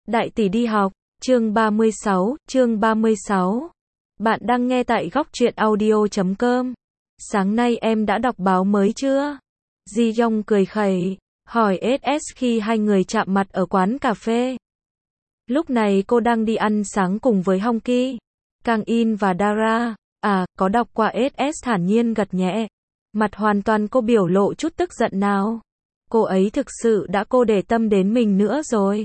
Đại tỷ đi học, chương 36. Bạn đang nghe tại góc truyện audio.com. Sáng nay em đã đọc báo mới chưa? Ji Yong cười khẩy, hỏi SS khi hai người chạm mặt ở quán cà phê. Lúc này cô đang đi ăn sáng cùng với Hong Ki, Kang In và Dara. À, có đọc qua. SS thản nhiên gật nhẹ. Mặt hoàn toàn cô biểu lộ chút tức giận nào. Cô ấy thực sự đã cô để tâm đến mình nữa rồi.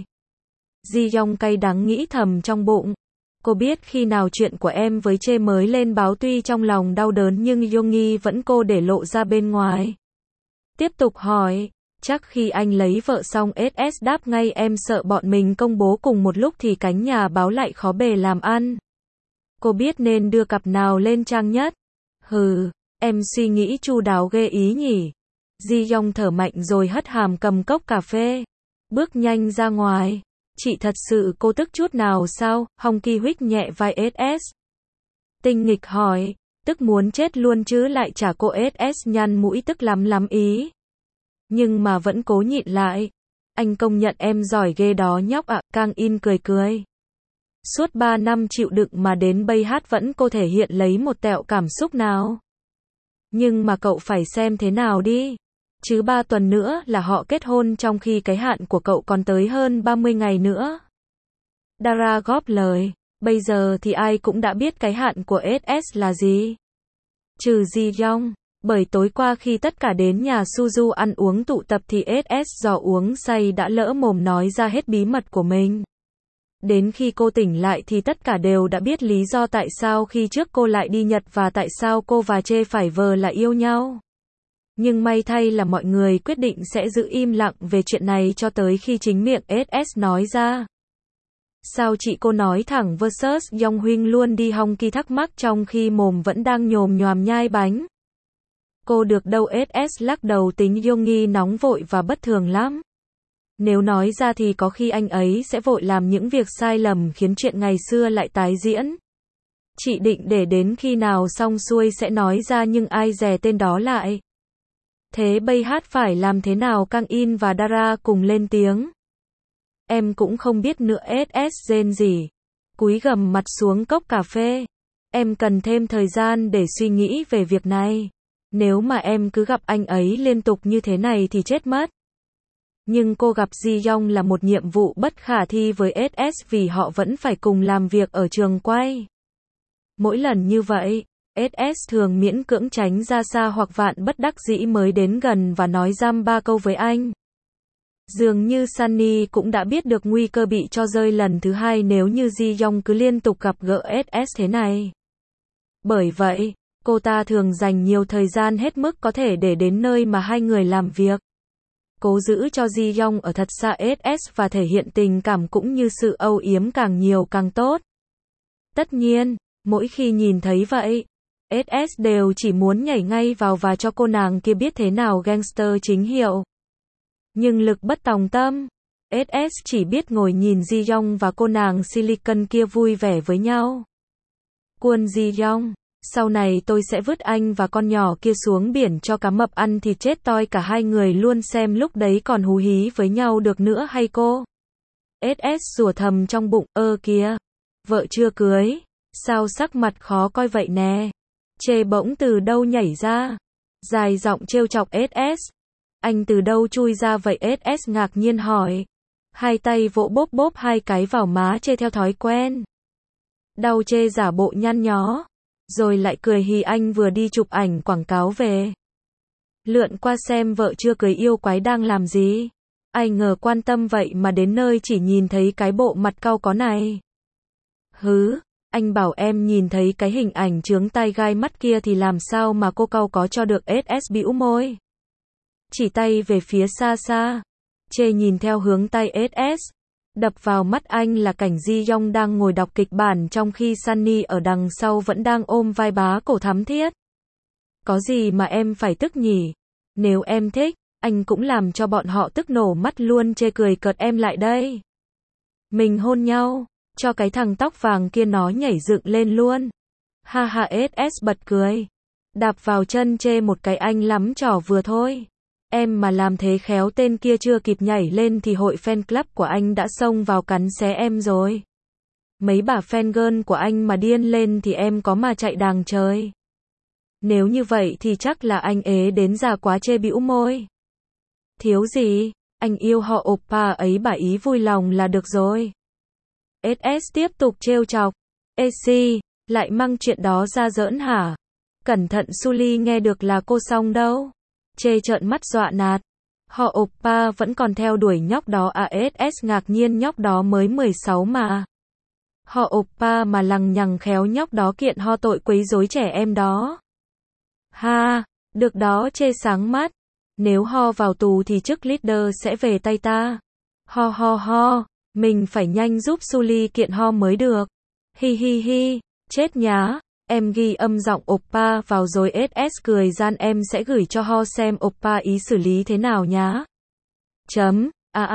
Ji Yong cay đắng nghĩ thầm trong bụng. Cô biết khi nào chuyện của em với Chê mới lên báo, tuy trong lòng đau đớn nhưng Yonggi vẫn cô để lộ ra bên ngoài. Tiếp tục hỏi, chắc khi anh lấy vợ xong. SS đáp ngay, em sợ bọn mình công bố cùng một lúc thì cánh nhà báo lại khó bề làm ăn. Cô biết nên đưa cặp nào lên trang nhất. Hừ, em suy nghĩ chu đáo ghê ý nhỉ. Ji Yong thở mạnh rồi hất hàm cầm cốc cà phê, bước nhanh ra ngoài. Chị thật sự cô tức chút nào sao? Hong Ki huých nhẹ vai SS. Tinh nghịch hỏi, tức muốn chết luôn chứ lại chả. Cô SS nhăn mũi tức lắm ý. Nhưng mà vẫn cố nhịn lại. Anh công nhận em giỏi ghê đó nhóc ạ. Kang In cười. Suốt 3 năm chịu đựng mà đến bây hát vẫn cô thể hiện lấy một tẹo cảm xúc nào. Nhưng mà cậu phải xem thế nào đi. Chứ 3 tuần nữa là họ kết hôn, trong khi cái hạn của cậu còn tới hơn 30 ngày nữa. Dara góp lời, bây giờ thì ai cũng đã biết cái hạn của SS là gì. Trừ Ji Yong, bởi tối qua khi tất cả đến nhà Suzu ăn uống tụ tập thì SS do uống say đã lỡ mồm nói ra hết bí mật của mình. Đến khi cô tỉnh lại thì tất cả đều đã biết lý do tại sao khi trước cô lại đi Nhật và tại sao cô và Chê phải vờ là yêu nhau. Nhưng may thay là mọi người quyết định sẽ giữ im lặng về chuyện này cho tới khi chính miệng SS nói ra. Sao chị, cô nói thẳng versus Yong Huynh luôn đi. Hong Ki thắc mắc trong khi mồm vẫn đang nhồm nhoàm nhai bánh. Cô được đâu. SS lắc đầu, tính Yonggi nóng vội và bất thường lắm. Nếu nói ra thì có khi anh ấy sẽ vội làm những việc sai lầm khiến chuyện ngày xưa lại tái diễn. Chị định để đến khi nào xong xuôi sẽ nói ra, nhưng ai dè tên đó lại. Thế bây hát phải làm thế nào? Kang In và Dara cùng lên tiếng. Em cũng không biết nữa. SS rên rỉ, cúi gằm mặt xuống cốc cà phê. Em cần thêm thời gian để suy nghĩ về việc này. Nếu mà em cứ gặp anh ấy liên tục như thế này thì chết mất. Nhưng cô gặp Ji Yong là một nhiệm vụ bất khả thi với SS vì họ vẫn phải cùng làm việc ở trường quay. Mỗi lần như vậy, SS thường miễn cưỡng tránh ra xa hoặc vạn bất đắc dĩ mới đến gần và nói dăm ba câu với anh. Dường như Sunny cũng đã biết được nguy cơ bị cho rơi lần thứ hai nếu như Ji Yong cứ liên tục gặp gỡ SS thế này. Bởi vậy, cô ta thường dành nhiều thời gian hết mức có thể để đến nơi mà hai người làm việc. Cố giữ cho Ji Yong ở thật xa SS và thể hiện tình cảm cũng như sự âu yếm càng nhiều càng tốt. Tất nhiên, mỗi khi nhìn thấy vậy, SS đều chỉ muốn nhảy ngay vào và cho cô nàng kia biết thế nào gangster chính hiệu. Nhưng lực bất tòng tâm, SS chỉ biết ngồi nhìn Ji Yong và cô nàng silicon kia vui vẻ với nhau. Cuốn Ji Yong, sau này tôi sẽ vứt anh và con nhỏ kia xuống biển cho cá mập ăn thì chết toi cả hai người luôn, xem lúc đấy còn hú hí với nhau được nữa hay cô. SS rủa thầm trong bụng, kìa, vợ chưa cưới, sao sắc mặt khó coi vậy nè. Chê bỗng từ đâu nhảy ra, dài giọng trêu chọc SS. Anh từ đâu chui ra vậy? SS ngạc nhiên hỏi. Hai tay vỗ bóp hai cái vào má Chê theo thói quen. Đau. Chê giả bộ nhăn nhó, rồi lại cười hì. Anh vừa đi chụp ảnh quảng cáo về, lượn qua xem vợ chưa cưới yêu quái đang làm gì. Ai ngờ quan tâm vậy mà đến nơi chỉ nhìn thấy cái bộ mặt cau có này. Hứ, anh bảo em nhìn thấy cái hình ảnh chướng tai gai mắt kia thì làm sao mà cô cau có cho được. SS bĩu môi, chỉ tay về phía xa. Chê nhìn theo hướng tay SS. Đập vào mắt anh là cảnh Ji Yong đang ngồi đọc kịch bản trong khi Sunny ở đằng sau vẫn đang ôm vai bá cổ thắm thiết. Có gì mà em phải tức nhỉ? Nếu em thích, anh cũng làm cho bọn họ tức nổ mắt luôn. Chê cười cợt, em lại đây. Mình hôn nhau, cho cái thằng tóc vàng kia nó nhảy dựng lên luôn. Ha ha. SS bật cười, đạp vào chân Chê một cái, anh lắm trò vừa thôi. Em mà làm thế khéo tên kia chưa kịp nhảy lên thì hội fan club của anh đã xông vào cắn xé em rồi. Mấy bà fan girl của anh mà điên lên thì em có mà chạy đàng trời. Nếu như vậy thì chắc là anh ế đến già quá, chê bĩu môi. Thiếu gì, anh yêu họ oppa ấy, bà ý vui lòng là được rồi. SS tiếp tục trêu chọc. AC, lại mang chuyện đó ra giỡn hả? Cẩn thận Sully nghe được là cô xong đâu. Chê trợn mắt dọa nạt. Họ oppa vẫn còn theo đuổi nhóc đó à? SS ngạc nhiên, nhóc đó mới 16 mà. Họ oppa mà lằng nhằng, khéo nhóc đó kiện ho tội quấy rối trẻ em đó. Ha, được đó, chê sáng mắt. Nếu ho vào tù thì chức leader sẽ về tay ta. Ho ho ho, mình phải nhanh giúp Sully kiện ho mới được. Hi hi hi, chết nhá. Em ghi âm giọng oppa vào rồi SS cười gian, em sẽ gửi cho ho xem oppa ý xử lý thế nào nhá. Chấm,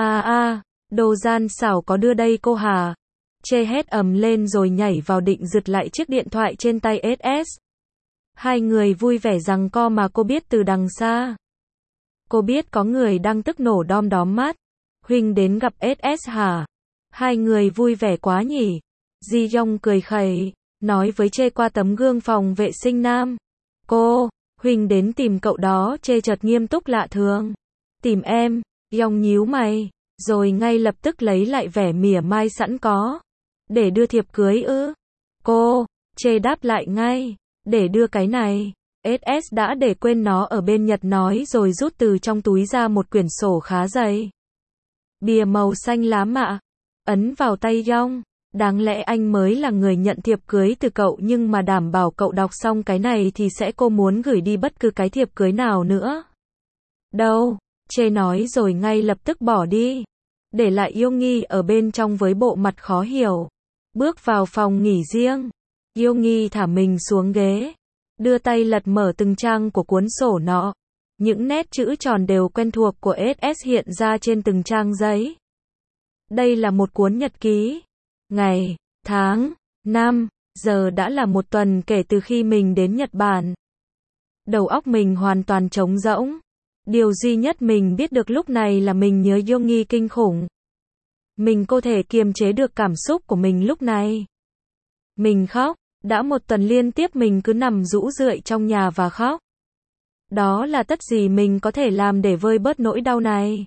đồ gian xảo có đưa đây cô hà. Chê hét ầm lên rồi nhảy vào định giật lại chiếc điện thoại trên tay SS. Hai người vui vẻ giằng co mà cô biết từ đằng xa. Cô biết có người đang tức nổ đom đóm mắt. Huynh đến gặp SS hả? Hai người vui vẻ quá nhỉ? Ji Yong cười khẩy, nói với Chê qua tấm gương phòng vệ sinh nam. Cô, Huynh đến tìm cậu đó. Chê chợt nghiêm túc lạ thường. Tìm em? Yong nhíu mày, rồi ngay lập tức lấy lại vẻ mỉa mai sẵn có. Để đưa thiệp cưới ư? Cô, Chê đáp lại ngay. Để đưa cái này. SS đã để quên nó ở bên Nhật nói rồi rút từ trong túi ra một quyển sổ khá dày. Bìa màu xanh lá mạ. Ấn vào tay Yong. Đáng lẽ anh mới là người nhận thiệp cưới từ cậu, nhưng mà đảm bảo cậu đọc xong cái này thì sẽ cô muốn gửi đi bất cứ cái thiệp cưới nào nữa. Đâu, Chê nói rồi ngay lập tức bỏ đi. Để lại Yonggi ở bên trong với bộ mặt khó hiểu. Bước vào phòng nghỉ riêng. Yonggi thả mình xuống ghế. Đưa tay lật mở từng trang của cuốn sổ nọ. Những nét chữ tròn đều quen thuộc của SS hiện ra trên từng trang giấy. Đây là một cuốn nhật ký. Ngày, tháng, năm, giờ đã là một tuần kể từ khi mình đến Nhật Bản. Đầu óc mình hoàn toàn trống rỗng. Điều duy nhất mình biết được lúc này là mình nhớ Yonggi kinh khủng. Mình không thể kiềm chế được cảm xúc của mình lúc này. Mình khóc. Đã một tuần liên tiếp mình cứ nằm rũ rượi trong nhà và khóc. Đó là tất gì mình có thể làm để vơi bớt nỗi đau này.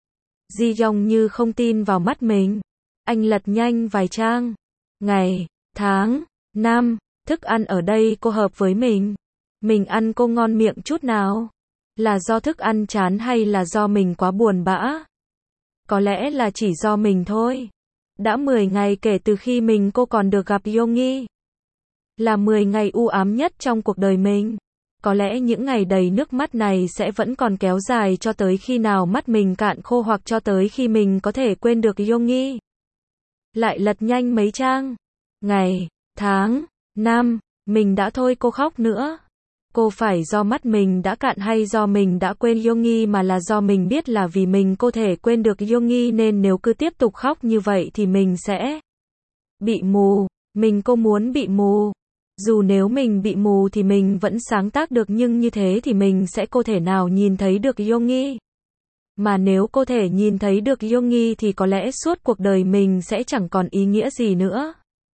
Ji Yong như không tin vào mắt mình. Anh lật nhanh vài trang. Ngày, tháng, năm, thức ăn ở đây cô hợp với mình. Mình ăn cô ngon miệng chút nào? Là do thức ăn chán hay là do mình quá buồn bã? Có lẽ là chỉ do mình thôi. Đã 10 ngày kể từ khi cô còn được gặp Yonggi. Là 10 ngày u ám nhất trong cuộc đời mình. Có lẽ những ngày đầy nước mắt này sẽ vẫn còn kéo dài cho tới khi nào mắt mình cạn khô, hoặc cho tới khi mình có thể quên được Yonggi. Lại lật nhanh mấy trang. Ngày, tháng, năm, mình đã thôi cô khóc nữa. Cô phải do mắt mình đã cạn hay do mình đã quên Yonggi, mà là do mình biết là vì mình không thể quên được Yonggi, nên nếu cứ tiếp tục khóc như vậy thì mình sẽ bị mù. Mình không muốn bị mù. Dù nếu mình bị mù thì mình vẫn sáng tác được, nhưng như thế thì mình sẽ không thể nào nhìn thấy được Yonggi. Mà nếu không thể nhìn thấy được Yonggi thì có lẽ suốt cuộc đời mình sẽ chẳng còn ý nghĩa gì nữa.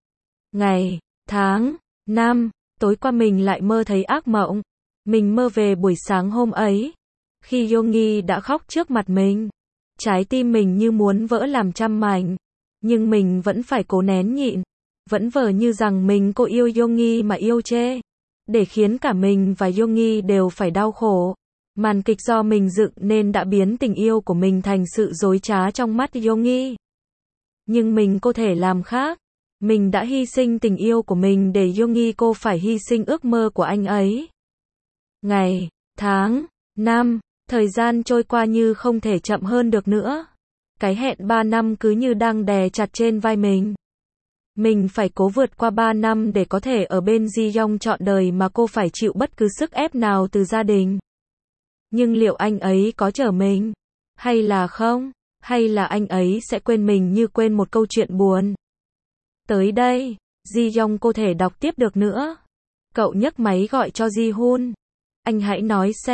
Ngày, tháng, năm, tối qua mình lại mơ thấy ác mộng. Mình mơ về buổi sáng hôm ấy, khi Yonggi đã khóc trước mặt mình. Trái tim mình như muốn vỡ làm trăm mảnh, nhưng mình vẫn phải cố nén nhịn. Vẫn vờ như rằng mình có yêu Yonggi mà yêu Chê. Để khiến cả mình và Yonggi đều phải đau khổ. Màn kịch do mình dựng nên đã biến tình yêu của mình thành sự dối trá trong mắt Yonggi. Nhưng mình không thể làm khác. Mình đã hy sinh tình yêu của mình để Yonggi cô phải hy sinh ước mơ của anh ấy. Ngày, tháng, năm, thời gian trôi qua như không thể chậm hơn được nữa. Cái hẹn 3 năm cứ như đang đè chặt trên vai mình. Mình phải cố vượt qua 3 năm để có thể ở bên Ji Yong trọn đời mà cô phải chịu bất cứ sức ép nào từ gia đình. Nhưng liệu anh ấy có chở mình? Hay là không? Hay là anh ấy sẽ quên mình như quên một câu chuyện buồn? Tới đây, Ji Yong không thể đọc tiếp được nữa. Cậu nhấc máy gọi cho Ji Hun. Anh hãy nói xem,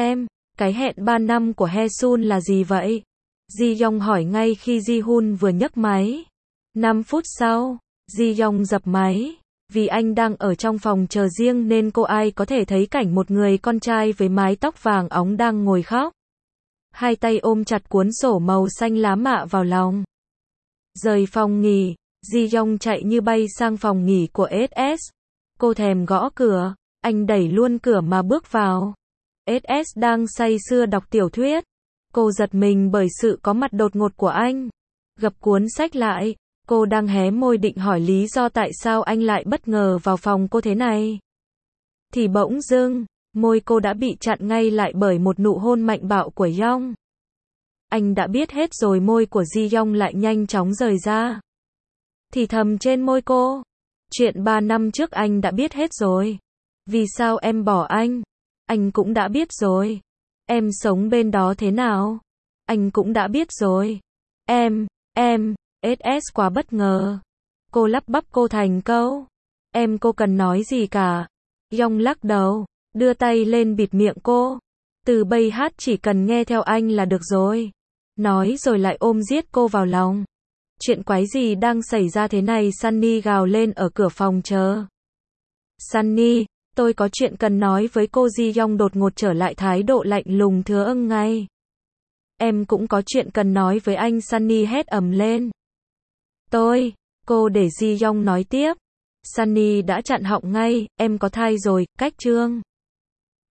Cái hẹn 3 năm của Haesun là gì vậy? Ji Yong hỏi ngay khi Ji Hun vừa nhấc máy. 5 phút sau, Ji Yong dập máy. Vì anh đang ở trong phòng chờ riêng nên cô ai có thể thấy cảnh một người con trai với mái tóc vàng óng đang ngồi khóc. Hai tay ôm chặt cuốn sổ màu xanh lá mạ vào lòng. Rời phòng nghỉ, Ji Yong chạy như bay sang phòng nghỉ của SS. Cô thèm gõ cửa, anh đẩy luôn cửa mà bước vào. SS đang say sưa đọc tiểu thuyết. Cô giật mình bởi sự có mặt đột ngột của anh. Gập cuốn sách lại, cô đang hé môi định hỏi lý do tại sao anh lại bất ngờ vào phòng cô thế này. Thì bỗng dưng, môi cô đã bị chặn ngay lại bởi một nụ hôn mạnh bạo của Yong. Anh đã biết hết rồi, môi của Ji Yong lại nhanh chóng rời ra. Thì thầm trên môi cô. Chuyện 3 năm trước anh đã biết hết rồi. Vì sao em bỏ anh? Anh cũng đã biết rồi. Em sống bên đó thế nào? Anh cũng đã biết rồi. Em, SS quá bất ngờ. Cô lắp bắp cô thành câu. Cô cần nói gì cả. Yong lắc đầu, đưa tay lên bịt miệng cô. Từ bây hát chỉ cần nghe theo anh là được rồi. Nói rồi lại ôm giết cô vào lòng. Chuyện quái gì đang xảy ra thế này? Sunny gào lên ở cửa phòng chờ. Sunny, tôi có chuyện cần nói với cô. Ji Yong đột ngột trở lại thái độ lạnh lùng thưa ngay. Em cũng có chuyện cần nói với anh. Sunny hét ầm lên. Cô để Ji Yong nói tiếp. Sunny đã chặn họng ngay. Em có thai rồi, cách chương.